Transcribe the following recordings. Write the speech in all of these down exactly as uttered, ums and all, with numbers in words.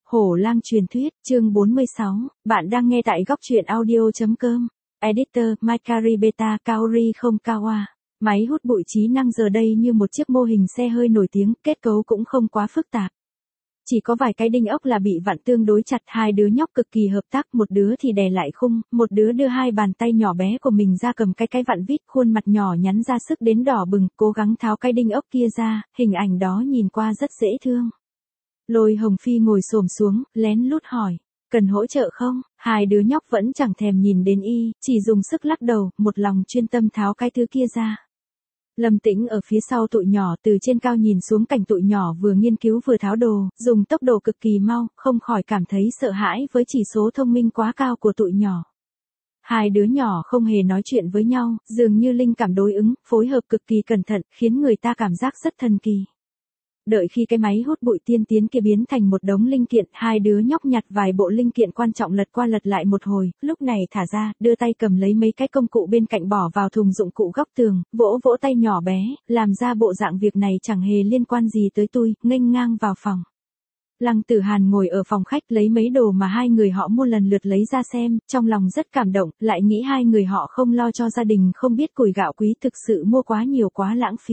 Hổ lang truyền thuyết, chương bốn mươi sáu, bạn đang nghe tại góc truyện audio.com. Editor, Mikari Beta Kaori không Kawa. Máy hút bụi trí năng giờ đây như một chiếc mô hình xe hơi nổi tiếng, kết cấu cũng không quá phức tạp. Chỉ có vài cái đinh ốc là bị vặn tương đối chặt, hai đứa nhóc cực kỳ hợp tác, một đứa thì đè lại khung, một đứa đưa hai bàn tay nhỏ bé của mình ra cầm cái cái vặn vít, khuôn mặt nhỏ nhắn ra sức đến đỏ bừng, cố gắng tháo cái đinh ốc kia ra, hình ảnh đó nhìn qua rất dễ thương. Lôi Hồng Phi ngồi xổm xuống, lén lút hỏi, cần hỗ trợ không? Hai đứa nhóc vẫn chẳng thèm nhìn đến y, chỉ dùng sức lắc đầu, một lòng chuyên tâm tháo cái thứ kia ra. Lâm Tĩnh ở phía sau tụi nhỏ từ trên cao nhìn xuống cảnh tụi nhỏ vừa nghiên cứu vừa tháo đồ, dùng tốc độ cực kỳ mau, không khỏi cảm thấy sợ hãi với chỉ số thông minh quá cao của tụi nhỏ. Hai đứa nhỏ không hề nói chuyện với nhau, dường như linh cảm đối ứng, phối hợp cực kỳ cẩn thận, khiến người ta cảm giác rất thần kỳ. Đợi khi cái máy hút bụi tiên tiến kia biến thành một đống linh kiện, hai đứa nhóc nhặt vài bộ linh kiện quan trọng lật qua lật lại một hồi, lúc này thả ra, đưa tay cầm lấy mấy cái công cụ bên cạnh bỏ vào thùng dụng cụ góc tường, vỗ vỗ tay nhỏ bé, làm ra bộ dạng việc này chẳng hề liên quan gì tới tôi, nghênh ngang vào phòng. Lăng Tử Hàn ngồi ở phòng khách lấy mấy đồ mà hai người họ mua lần lượt lấy ra xem, trong lòng rất cảm động, lại nghĩ hai người họ không lo cho gia đình không biết củi gạo quý thực sự mua quá nhiều quá lãng phí.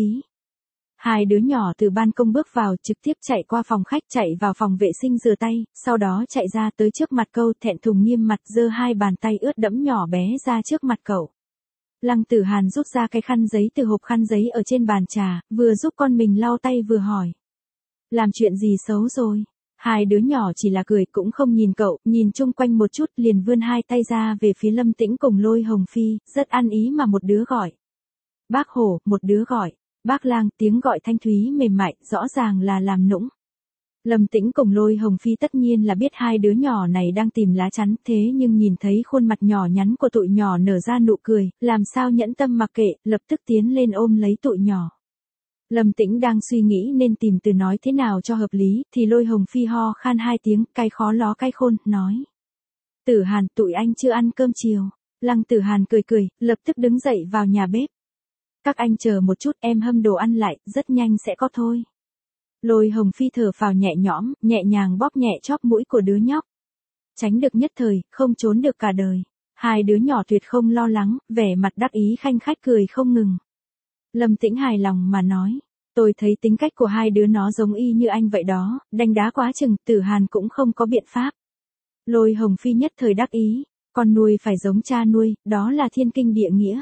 Hai đứa nhỏ từ ban công bước vào trực tiếp chạy qua phòng khách chạy vào phòng vệ sinh rửa tay, sau đó chạy ra tới trước mặt cậu thẹn thùng nghiêm mặt giơ hai bàn tay ướt đẫm nhỏ bé ra trước mặt cậu. Lăng Tử Hàn rút ra cái khăn giấy từ hộp khăn giấy ở trên bàn trà, vừa giúp con mình lau tay vừa hỏi. Làm chuyện gì xấu rồi? Hai đứa nhỏ chỉ là cười cũng không nhìn cậu, nhìn chung quanh một chút liền vươn hai tay ra về phía Lâm Tĩnh cùng Lôi Hồng Phi, rất ăn ý mà một đứa gọi. Bác Hổ, một đứa gọi. Bác Lang, tiếng gọi thanh thúy mềm mại, rõ ràng là làm nũng. Lâm Tĩnh cùng Lôi Hồng Phi tất nhiên là biết hai đứa nhỏ này đang tìm lá chắn, thế nhưng nhìn thấy khuôn mặt nhỏ nhắn của tụi nhỏ nở ra nụ cười, làm sao nhẫn tâm mặc kệ, lập tức tiến lên ôm lấy tụi nhỏ. Lâm Tĩnh đang suy nghĩ nên tìm từ nói thế nào cho hợp lý, thì Lôi Hồng Phi ho khan hai tiếng, cay khó ló cay khôn, nói. Tử Hàn, tụi anh chưa ăn cơm chiều. Lăng Tử Hàn cười cười, lập tức đứng dậy vào nhà bếp. Các anh chờ một chút, em hâm đồ ăn lại, rất nhanh sẽ có thôi. Lôi Hồng Phi thở phào nhẹ nhõm, nhẹ nhàng bóp nhẹ chóp mũi của đứa nhóc. Tránh được nhất thời, không trốn được cả đời. Hai đứa nhỏ tuyệt không lo lắng, vẻ mặt đắc ý khanh khách cười không ngừng. Lâm Tĩnh hài lòng mà nói, tôi thấy tính cách của hai đứa nó giống y như anh vậy đó, đánh đá quá chừng, Tử Hàn cũng không có biện pháp. Lôi Hồng Phi nhất thời đắc ý, con nuôi phải giống cha nuôi, đó là thiên kinh địa nghĩa.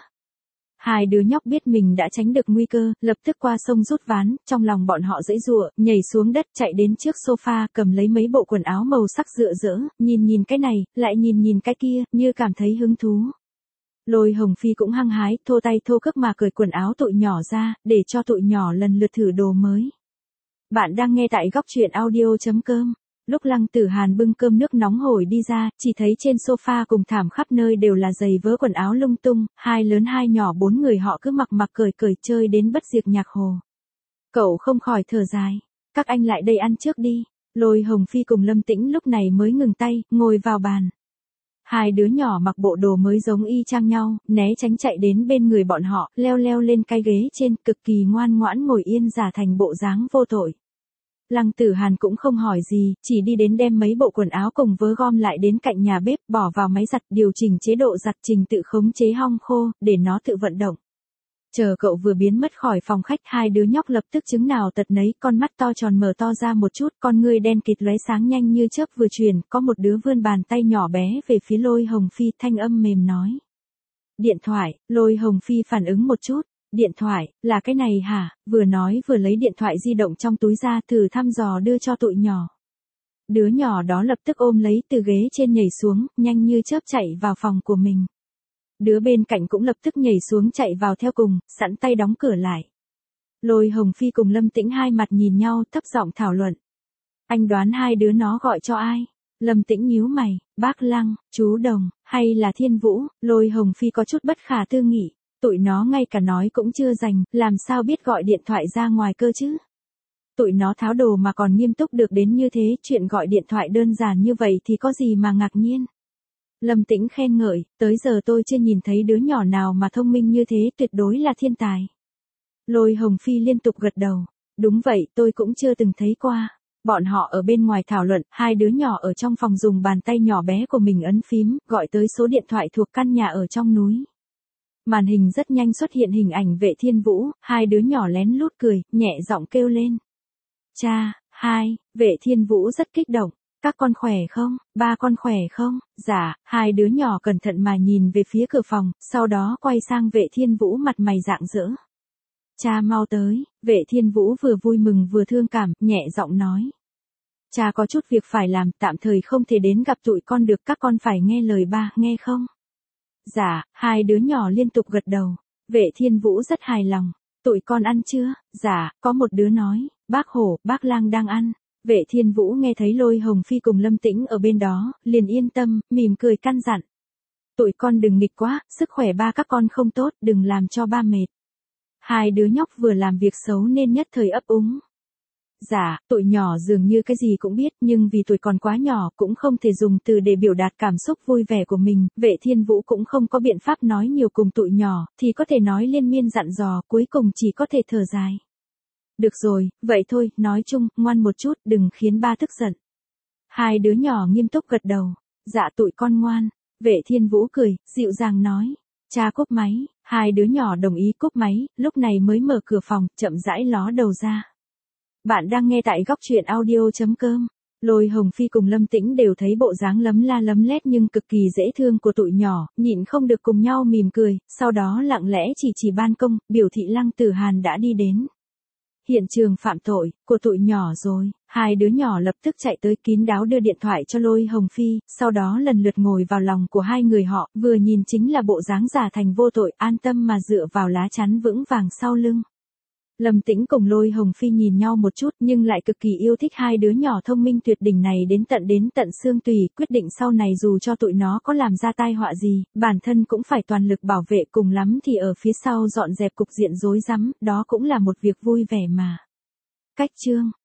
Hai đứa nhóc biết mình đã tránh được nguy cơ, lập tức qua sông rút ván, trong lòng bọn họ giãy giụa, nhảy xuống đất chạy đến trước sofa, cầm lấy mấy bộ quần áo màu sắc rực rỡ, nhìn nhìn cái này, lại nhìn nhìn cái kia, như cảm thấy hứng thú. Lôi Hồng Phi cũng hăng hái, thô tay thô cước mà cởi quần áo tụi nhỏ ra, để cho tụi nhỏ lần lượt thử đồ mới. Bạn đang nghe tại góc truyện audio.com. Lúc Lăng Tử Hàn bưng cơm nước nóng hổi đi ra, chỉ thấy trên sofa cùng thảm khắp nơi đều là giày vớ quần áo lung tung, hai lớn hai nhỏ bốn người họ cứ mặc mặc cởi cởi chơi đến bất diệt nhạc hồ. Cậu không khỏi thở dài, các anh lại đây ăn trước đi. Lôi Hồng Phi cùng Lâm Tĩnh lúc này mới ngừng tay, ngồi vào bàn. Hai đứa nhỏ mặc bộ đồ mới giống y chang nhau, né tránh chạy đến bên người bọn họ, leo leo lên cái ghế trên, cực kỳ ngoan ngoãn ngồi yên giả thành bộ dáng vô tội. Lăng Tử Hàn cũng không hỏi gì, chỉ đi đến đem mấy bộ quần áo cùng vớ gom lại đến cạnh nhà bếp, bỏ vào máy giặt, điều chỉnh chế độ giặt trình tự khống chế hong khô, để nó tự vận động. Chờ cậu vừa biến mất khỏi phòng khách, hai đứa nhóc lập tức chứng nào tật nấy, con mắt to tròn mở to ra một chút, con ngươi đen kịt lóe sáng nhanh như chớp vừa truyền, có một đứa vươn bàn tay nhỏ bé về phía Lôi Hồng Phi, thanh âm mềm nói. Điện thoại. Lôi Hồng Phi phản ứng một chút. Điện thoại, là cái này hả? Vừa nói vừa lấy điện thoại di động trong túi ra thử thăm dò đưa cho tụi nhỏ. Đứa nhỏ đó lập tức ôm lấy từ ghế trên nhảy xuống, nhanh như chớp chạy vào phòng của mình. Đứa bên cạnh cũng lập tức nhảy xuống chạy vào theo cùng, sẵn tay đóng cửa lại. Lôi Hồng Phi cùng Lâm Tĩnh hai mặt nhìn nhau thấp giọng thảo luận. Anh đoán hai đứa nó gọi cho ai? Lâm Tĩnh nhíu mày, bác Lăng, chú Đồng, hay là Thiên Vũ? Lôi Hồng Phi có chút bất khả tư nghị. Tụi nó ngay cả nói cũng chưa dành, làm sao biết gọi điện thoại ra ngoài cơ chứ? Tụi nó tháo đồ mà còn nghiêm túc được đến như thế, chuyện gọi điện thoại đơn giản như vậy thì có gì mà ngạc nhiên. Lâm Tĩnh khen ngợi, tới giờ tôi chưa nhìn thấy đứa nhỏ nào mà thông minh như thế, tuyệt đối là thiên tài. Lôi Hồng Phi liên tục gật đầu, đúng vậy, tôi cũng chưa từng thấy qua. Bọn họ ở bên ngoài thảo luận, hai đứa nhỏ ở trong phòng dùng bàn tay nhỏ bé của mình ấn phím, gọi tới số điện thoại thuộc căn nhà ở trong núi. Màn hình rất nhanh xuất hiện hình ảnh Vệ Thiên Vũ, hai đứa nhỏ lén lút cười, nhẹ giọng kêu lên. Cha, hai, Vệ Thiên Vũ rất kích động. Các con khỏe không, ba con khỏe không? Dạ, hai đứa nhỏ cẩn thận mà nhìn về phía cửa phòng, sau đó quay sang Vệ Thiên Vũ mặt mày rạng rỡ. Cha mau tới, Vệ Thiên Vũ vừa vui mừng vừa thương cảm, nhẹ giọng nói. Cha có chút việc phải làm, tạm thời không thể đến gặp tụi con được, các con phải nghe lời ba, nghe không? Dạ, hai đứa nhỏ liên tục gật đầu. Vệ Thiên Vũ rất hài lòng. Tụi con ăn chưa? Dạ, có một đứa nói, bác Hổ, bác Lang đang ăn. Vệ Thiên Vũ nghe thấy Lôi Hồng Phi cùng Lâm Tĩnh ở bên đó, liền yên tâm, mỉm cười căn dặn. Tụi con đừng nghịch quá, sức khỏe ba các con không tốt, đừng làm cho ba mệt. Hai đứa nhóc vừa làm việc xấu nên nhất thời ấp úng. Dạ, tụi nhỏ dường như cái gì cũng biết, nhưng vì tụi còn quá nhỏ cũng không thể dùng từ để biểu đạt cảm xúc vui vẻ của mình, Vệ Thiên Vũ cũng không có biện pháp nói nhiều cùng tụi nhỏ, thì có thể nói liên miên dặn dò, cuối cùng chỉ có thể thở dài. Được rồi, vậy thôi, nói chung, ngoan một chút, đừng khiến ba tức giận. Hai đứa nhỏ nghiêm túc gật đầu. Dạ tụi con ngoan. Vệ Thiên Vũ cười, dịu dàng nói. Cha cúp máy, hai đứa nhỏ đồng ý cúp máy, lúc này mới mở cửa phòng, chậm rãi ló đầu ra. Bạn đang nghe tại góc truyện audio chấm com. Lôi Hồng Phi cùng Lâm Tĩnh đều thấy bộ dáng lấm la lấm lét nhưng cực kỳ dễ thương của tụi nhỏ, nhịn không được cùng nhau mỉm cười, sau đó lặng lẽ chỉ chỉ ban công, biểu thị Lăng Tử Hàn đã đi đến. Hiện trường phạm tội, của tụi nhỏ rồi, hai đứa nhỏ lập tức chạy tới kín đáo đưa điện thoại cho Lôi Hồng Phi, sau đó lần lượt ngồi vào lòng của hai người họ, vừa nhìn chính là bộ dáng giả thành vô tội, an tâm mà dựa vào lá chắn vững vàng sau lưng. Lâm Tĩnh cùng Lôi Hồng Phi nhìn nhau một chút nhưng lại cực kỳ yêu thích hai đứa nhỏ thông minh tuyệt đỉnh này đến tận đến tận xương tùy, quyết định sau này dù cho tụi nó có làm ra tai họa gì, bản thân cũng phải toàn lực bảo vệ, cùng lắm thì ở phía sau dọn dẹp cục diện rối rắm, đó cũng là một việc vui vẻ mà. Cách chương